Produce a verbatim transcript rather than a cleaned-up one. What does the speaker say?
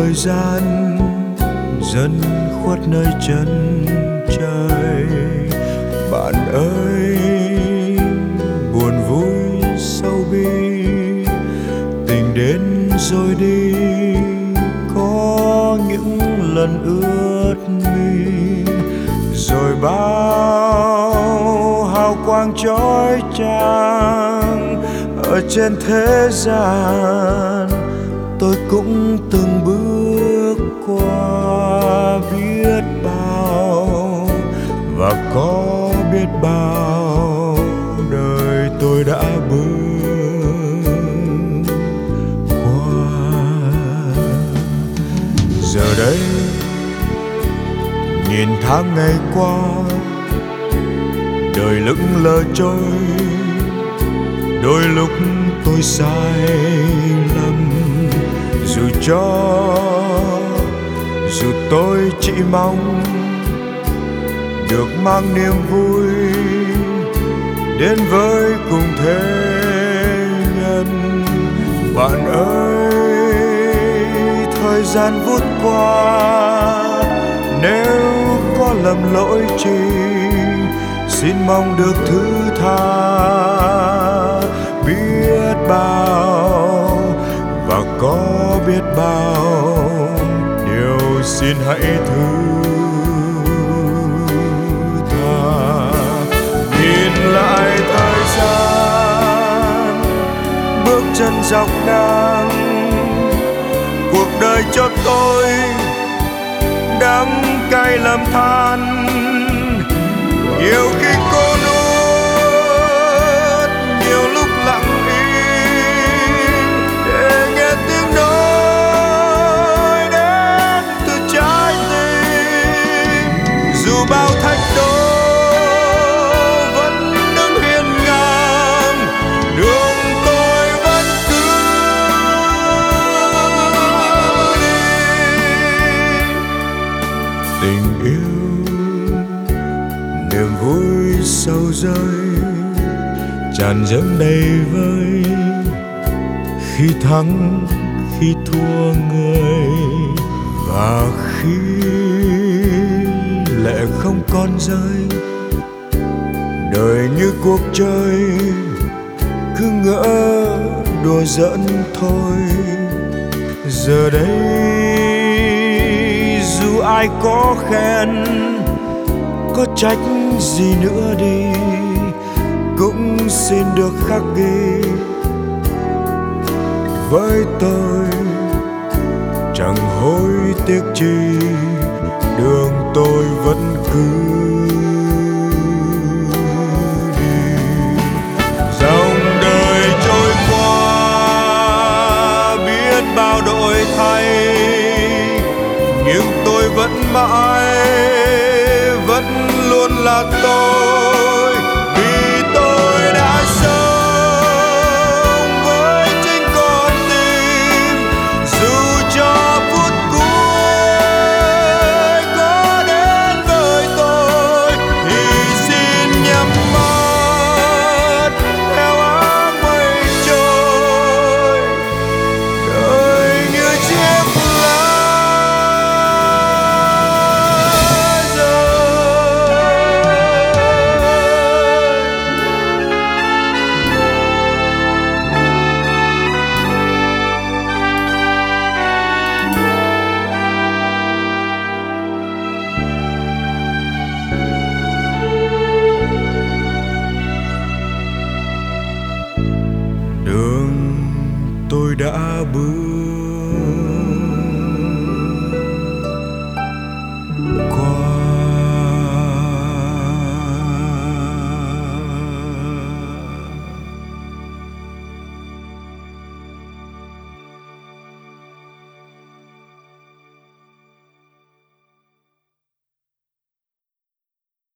thời gian dần khuất nơi chân trời. Bạn ơi, buồn vui sâu bi, tình đến rồi đi, có những lần ướt mi, rồi bao hào quang chói chang ở trên thế gian. Tôi cũng từng bước qua biết bao, và có biết bao đời tôi đã bước qua. Giờ đây nhìn tháng ngày qua, đời lững lờ trôi, đôi lúc tôi sai lầm. Dù cho dù tôi chỉ mong được mang niềm vui đến với cùng thế nhân. Bạn ơi, thời gian vút qua, nếu có lầm lỗi chi, xin mong được thứ tha. Biết bao và có biết bao điều, xin hãy thứ tha. Nhìn lại thời gian, bước chân dọc ngang, cuộc đời cho tôi đắng cay lầm than. Nhiều khi cô nuốt, nhiều lúc lặng im để nghe tiếng nói đến từ trái tim. Dù bao thách đố vẫn đứng hiên ngang, đường tôi vẫn cứ đi. Tình yêu, niềm vui sâu rơi, tràn dâng đầy vơi, khi thắng khi thua người, và khi lệ không còn rơi. Đời như cuộc chơi, cứ ngỡ đùa giỡn thôi. Giờ đây dù ai có khen, có trách gì nữa đi, cũng xin được khắc ghi với tôi. Chẳng hối tiếc chi, đường tôi vẫn cứ đi. Dòng đời trôi qua, biết bao đổi thay, nhưng tôi vẫn mãi, vẫn luôn là tôi. Vì tôi đã sống với chính con tim, dù cho phút cuối có đến với tôi, thì xin nhắm mắt theo áng mây trôi. Đời như chiếc lá tôi đã